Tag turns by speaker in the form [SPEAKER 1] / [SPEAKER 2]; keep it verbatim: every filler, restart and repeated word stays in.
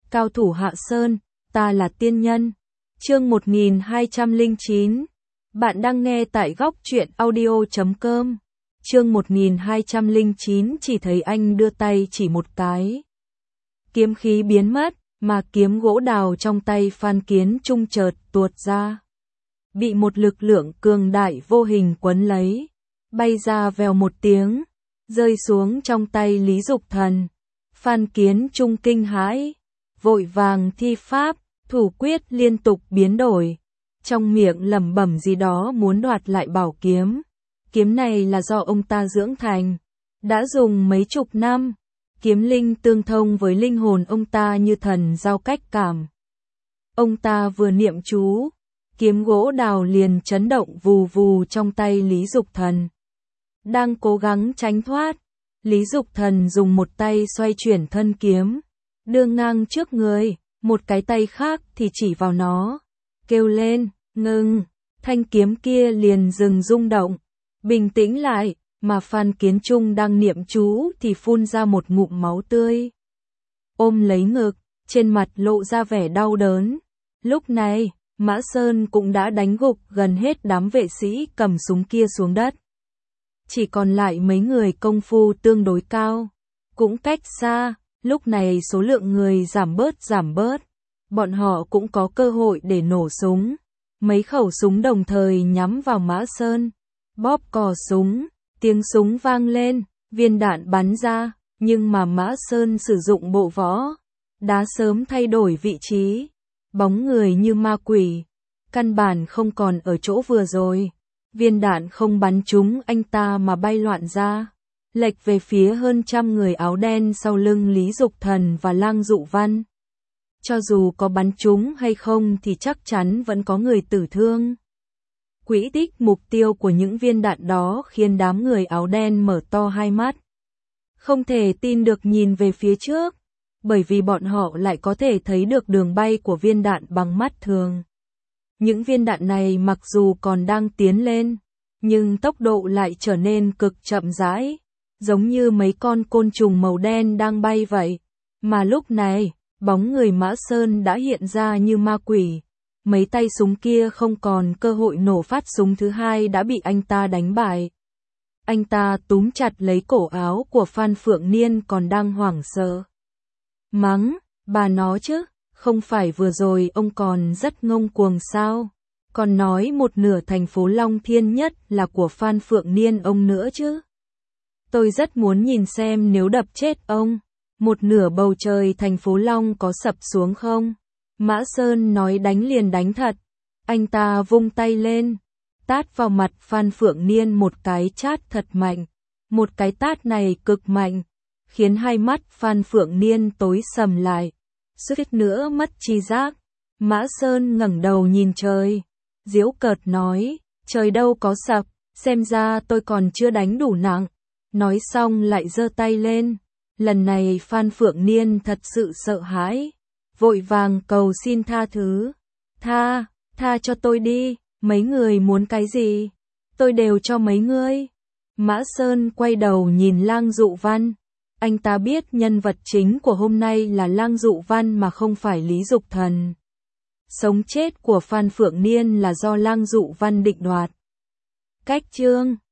[SPEAKER 1] cao thủ Hạ Sơn, ta là tiên nhân. Chương một nghìn hai trăm lẻ chín. Bạn đang nghe tại góc truyện audio chấm com. Chương một nghìn hai trăm lẻ chín, chỉ thấy anh đưa tay chỉ một cái. Kiếm khí biến mất, mà kiếm gỗ đào trong tay Phan Kiến Trung chợt tuột ra. Bị một lực lượng cường đại vô hình quấn lấy, bay ra vèo một tiếng, rơi xuống trong tay Lý Dục Thần. Phan Kiến Trung kinh hãi, vội vàng thi pháp, thủ quyết liên tục biến đổi, trong miệng lẩm bẩm gì đó muốn đoạt lại bảo kiếm. Kiếm này là do ông ta dưỡng thành, đã dùng mấy chục năm, kiếm linh tương thông với linh hồn ông ta như thần giao cách cảm. Ông ta vừa niệm chú, kiếm gỗ đào liền chấn động vù vù trong tay Lý Dục Thần. Đang cố gắng tránh thoát, Lý Dục Thần dùng một tay xoay chuyển thân kiếm, đưa ngang trước người, một cái tay khác thì chỉ vào nó, kêu lên, ngừng, thanh kiếm kia liền dừng rung động, bình tĩnh lại, mà Phan Kiến Trung đang niệm chú thì phun ra một ngụm máu tươi. Ôm lấy ngực, trên mặt lộ ra vẻ đau đớn. Lúc này, Mã Sơn cũng đã đánh gục gần hết đám vệ sĩ cầm súng kia xuống đất. Chỉ còn lại mấy người công phu tương đối cao, cũng cách xa, lúc này số lượng người giảm bớt giảm bớt, bọn họ cũng có cơ hội để nổ súng. Mấy khẩu súng đồng thời nhắm vào Mã Sơn, bóp cò súng, tiếng súng vang lên, viên đạn bắn ra, nhưng mà Mã Sơn sử dụng bộ võ, đã sớm thay đổi vị trí, bóng người như ma quỷ, căn bản không còn ở chỗ vừa rồi. Viên đạn không bắn trúng anh ta mà bay loạn ra, lệch về phía hơn trăm người áo đen sau lưng Lý Dục Thần và Lang Dụ Văn. Cho dù có bắn trúng hay không thì chắc chắn vẫn có người tử thương. Quỹ tích mục tiêu của những viên đạn đó khiến đám người áo đen mở to hai mắt, không thể tin được nhìn về phía trước, bởi vì bọn họ lại có thể thấy được đường bay của viên đạn bằng mắt thường. Những viên đạn này mặc dù còn đang tiến lên, nhưng tốc độ lại trở nên cực chậm rãi, giống như mấy con côn trùng màu đen đang bay vậy. Mà lúc này, bóng người Mã Sơn đã hiện ra như ma quỷ. Mấy tay súng kia không còn cơ hội nổ phát súng thứ hai đã bị anh ta đánh bại. Anh ta túm chặt lấy cổ áo của Phan Phượng Niên còn đang hoảng sợ. Mắng, bà nó chứ, không phải vừa rồi ông còn rất ngông cuồng sao? Còn nói một nửa thành phố Long Thiên Nhất là của Phan Phượng Niên ông nữa chứ. Tôi rất muốn nhìn xem nếu đập chết ông, một nửa bầu trời thành phố Long có sập xuống không? Mã Sơn nói đánh liền đánh thật. Anh ta vung tay lên, tát vào mặt Phan Phượng Niên một cái chát thật mạnh. Một cái tát này cực mạnh, khiến hai mắt Phan Phượng Niên tối sầm lại, suýt nữa mất tri giác. Mã Sơn ngẩng đầu nhìn trời, giễu cợt nói, trời đâu có sập, xem ra tôi còn chưa đánh đủ nặng. Nói xong lại giơ tay lên. Lần này Phan Phượng Niên thật sự sợ hãi, vội vàng cầu xin tha thứ. Tha, tha cho tôi đi, mấy người muốn cái gì, tôi đều cho mấy ngươi. Mã Sơn quay đầu nhìn Lang Dụ Văn. Anh ta biết nhân vật chính của hôm nay là Lang Dụ Văn mà không phải Lý Dục Thần. Sống chết của Phan Phượng Niên là do Lang Dụ Văn định đoạt. Cách chương